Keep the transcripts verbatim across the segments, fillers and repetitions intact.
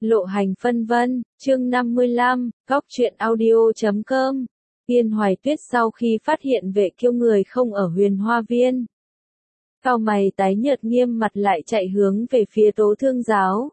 Lộ hành phân vân, chương năm mươi lăm, góc truyện audio chấm com. Yên Hoài Tuyết sau khi phát hiện Vệ Kiêu người không ở Huyền Hoa Viên, cau mày tái nhợt nghiêm mặt lại chạy hướng về phía Tố Thương Giáo.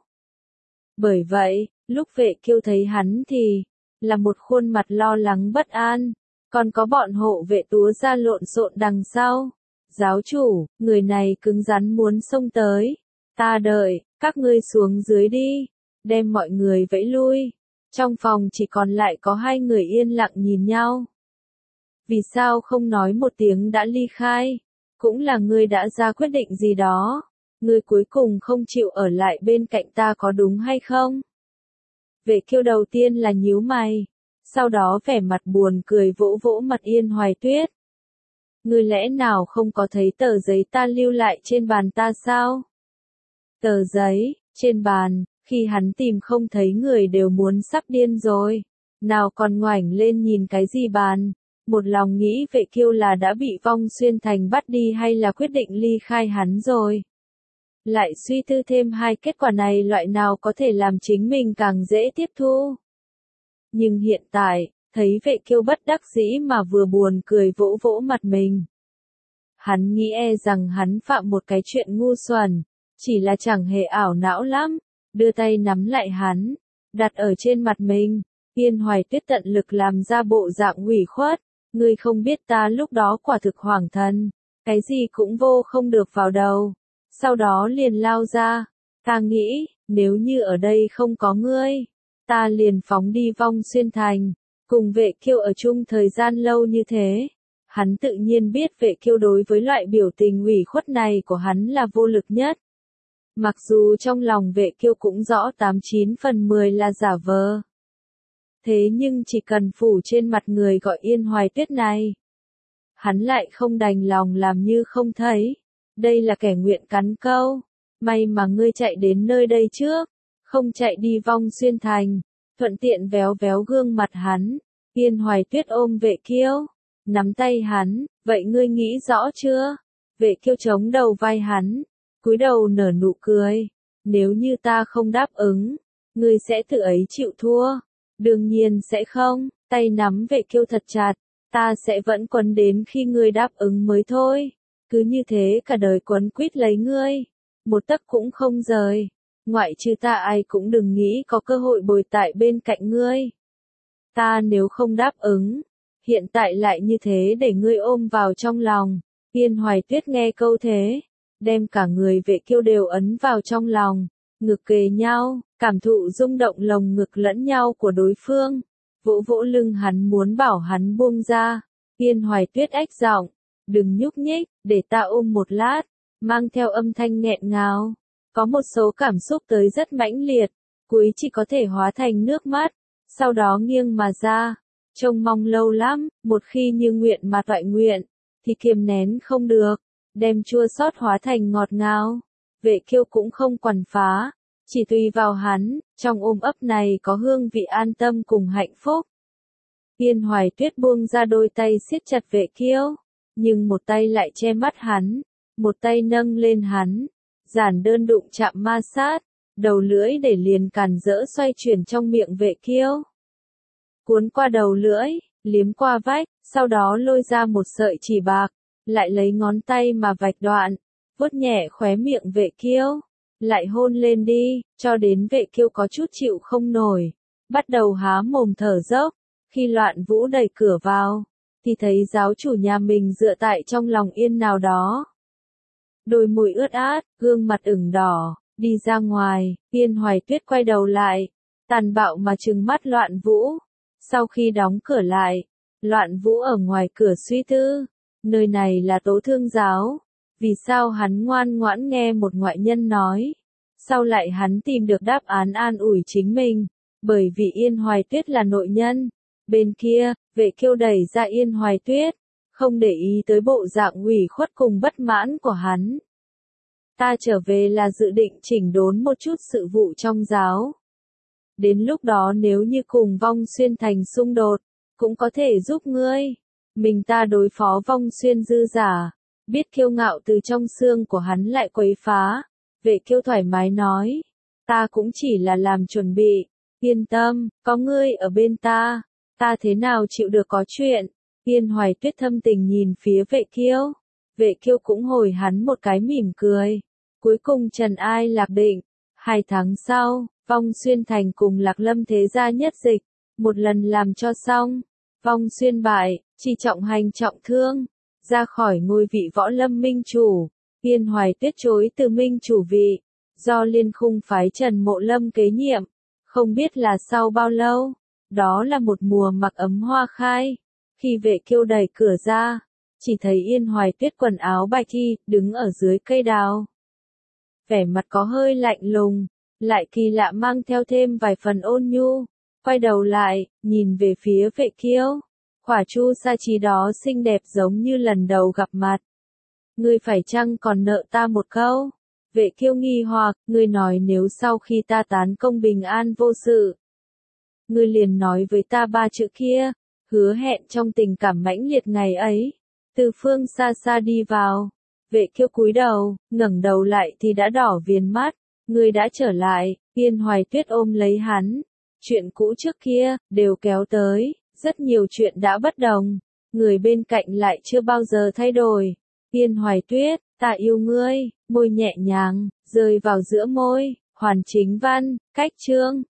Bởi vậy, lúc Vệ Kiêu thấy hắn thì là một khuôn mặt lo lắng bất an, còn có bọn hộ vệ túa ra lộn xộn đằng sau. Giáo chủ, người này cứng rắn muốn xông tới. Ta đợi, các ngươi xuống dưới đi. Đem mọi người vẫy lui. Trong phòng chỉ còn lại có hai người yên lặng nhìn nhau. Vì sao không nói một tiếng đã ly khai? Cũng là ngươi đã ra quyết định gì đó. Ngươi cuối cùng không chịu ở lại bên cạnh ta có đúng hay không? Vệ Kiêu đầu tiên là nhíu mày. Sau đó vẻ mặt buồn cười vỗ vỗ mặt Yên Hoài Tuyết. Ngươi lẽ nào không có thấy tờ giấy ta lưu lại trên bàn ta sao? Tờ giấy, trên bàn, khi hắn tìm không thấy người đều muốn sắp điên rồi. Nào còn ngoảnh lên nhìn cái gì bàn, một lòng nghĩ Vệ Kiêu là đã bị Vong Xuyên Thành bắt đi hay là quyết định ly khai hắn rồi. Lại suy tư thêm hai kết quả này loại nào có thể làm chính mình càng dễ tiếp thu. Nhưng hiện tại, thấy Vệ Kiêu bất đắc dĩ mà vừa buồn cười vỗ vỗ mặt mình. Hắn nghĩ e rằng hắn phạm một cái chuyện ngu xuẩn, chỉ là chẳng hề ảo não lắm, đưa tay nắm lại hắn, đặt ở trên mặt mình. Yên Hoài Tuyết tận lực làm ra bộ dạng ủy khuất, ngươi không biết ta lúc đó quả thực hoảng thần, cái gì cũng vô không được vào đầu, sau đó liền lao ra. Ta nghĩ, nếu như ở đây không có ngươi, ta liền phóng đi Vong Xuyên Thành. Cùng Vệ Kiêu ở chung thời gian lâu như thế, hắn tự nhiên biết Vệ Kiêu đối với loại biểu tình ủy khuất này của hắn là vô lực nhất. Mặc dù trong lòng Vệ Kiêu cũng rõ tám chín phần mười là giả vờ. Thế nhưng chỉ cần phủ trên mặt người gọi Yên Hoài Tuyết này, hắn lại không đành lòng làm như không thấy. Đây là kẻ nguyện cắn câu. May mà ngươi chạy đến nơi đây trước, không chạy đi Vong Xuyên Thành. Thuận tiện véo véo gương mặt hắn. Yên Hoài Tuyết ôm Vệ Kiêu, nắm tay hắn, vậy ngươi nghĩ rõ chưa? Vệ Kiêu chống đầu vai hắn, cúi đầu nở nụ cười. Nếu như ta không đáp ứng, ngươi sẽ tự ấy chịu thua. Đương nhiên sẽ không. Tay nắm Vệ Kiêu thật chặt, ta sẽ vẫn quấn đến khi ngươi đáp ứng mới thôi. Cứ như thế cả đời quấn quýt lấy ngươi, một tấc cũng không rời. Ngoại trừ ta ai cũng đừng nghĩ có cơ hội bồi tại bên cạnh ngươi. Ta nếu không đáp ứng, hiện tại lại như thế để ngươi ôm vào trong lòng. Yên Hoài Tuyết nghe câu thế, đem cả người Vệ Kiêu đều ấn vào trong lòng, ngực kề nhau, cảm thụ rung động lồng ngực lẫn nhau của đối phương. Vỗ vỗ lưng hắn muốn bảo hắn buông ra. Yên Hoài Tuyết ách giọng, đừng nhúc nhích, để ta ôm một lát, mang theo âm thanh nghẹn ngào. Có một số cảm xúc tới rất mãnh liệt, cuối chỉ có thể hóa thành nước mắt, sau đó nghiêng mà ra. Trông mong lâu lắm, một khi như nguyện mà toại nguyện, thì kiềm nén không được, đem chua xót hóa thành ngọt ngào. Vệ Kiêu cũng không quằn phá, chỉ tùy vào hắn, trong ôm ấp này có hương vị an tâm cùng hạnh phúc. Yên Hoài Tuyết buông ra đôi tay siết chặt Vệ Kiêu, nhưng một tay lại che mắt hắn, một tay nâng lên hắn, giản đơn đụng chạm ma sát, đầu lưỡi để liền càn rỡ xoay chuyển trong miệng Vệ Kiêu. Cuốn qua đầu lưỡi, liếm qua vách, sau đó lôi ra một sợi chỉ bạc, lại lấy ngón tay mà vạch đoạn, vuốt nhẹ khóe miệng Vệ Kiêu, lại hôn lên đi, cho đến Vệ Kiêu có chút chịu không nổi, bắt đầu há mồm thở dốc. Khi Loạn Vũ đẩy cửa vào, thì thấy giáo chủ nhà mình dựa tại trong lòng Yên nào đó. Đôi môi ướt át, gương mặt ửng đỏ, đi ra ngoài. Yên Hoài Tuyết quay đầu lại, tàn bạo mà trừng mắt Loạn Vũ. Sau khi đóng cửa lại, Loạn Vũ ở ngoài cửa suy tư, nơi này là Tố Thương Giáo, vì sao hắn ngoan ngoãn nghe một ngoại nhân nói. Sau lại hắn tìm được đáp án an ủi chính mình, bởi vì Yên Hoài Tuyết là nội nhân. Bên kia, Vệ Kiêu đẩy ra Yên Hoài Tuyết, không để ý tới bộ dạng ủy khuất cùng bất mãn của hắn. Ta trở về là dự định chỉnh đốn một chút sự vụ trong giáo. Đến lúc đó nếu như cùng Vong Xuyên Thành xung đột, cũng có thể giúp ngươi. Mình ta đối phó Vong Xuyên dư giả, biết kiêu ngạo từ trong xương của hắn lại quấy phá. Vệ Kiêu thoải mái nói, ta cũng chỉ là làm chuẩn bị. Yên tâm, có ngươi ở bên ta, ta thế nào chịu được có chuyện. Yên Hoài Tuyết thâm tình nhìn phía Vệ Kiêu. Vệ Kiêu cũng hồi hắn một cái mỉm cười. Cuối cùng trần ai lạc định. Hai tháng sau, Vong Xuyên Thành cùng Lạc Lâm thế gia nhất dịch. Một lần làm cho xong. Vong Xuyên bại, chỉ trọng hành trọng thương. Ra khỏi ngôi vị võ lâm minh chủ. Yên Hoài Tuyết chối từ minh chủ vị. Do Liên Khung phái Trần Mộ Lâm kế nhiệm. Không biết là sau bao lâu. Đó là một mùa mặc ấm hoa khai. Khi Vệ Kiêu đẩy cửa ra, chỉ thấy Yên Hoài Tuyết quần áo bạch y, đứng ở dưới cây đào. Vẻ mặt có hơi lạnh lùng, lại kỳ lạ mang theo thêm vài phần ôn nhu. Quay đầu lại, nhìn về phía Vệ Kiêu. Khỏa chu sa trí đó xinh đẹp giống như lần đầu gặp mặt. Ngươi phải chăng còn nợ ta một câu? Vệ Kiêu nghi hoặc, ngươi nói nếu sau khi ta tán công bình an vô sự. Ngươi liền nói với ta ba chữ kia, hứa hẹn trong tình cảm mãnh liệt ngày ấy. Từ phương xa xa đi vào. Vệ Kiêu cúi đầu, ngẩng đầu lại thì đã đỏ viền mắt. Ngươi đã trở lại. Yên Hoài Tuyết ôm lấy hắn. Chuyện cũ trước kia, đều kéo tới. Rất nhiều chuyện đã bất đồng. Người bên cạnh lại chưa bao giờ thay đổi. Yên Hoài Tuyết, ta yêu ngươi. Môi nhẹ nhàng, rơi vào giữa môi. Hoàn Chính Văn, cách chương.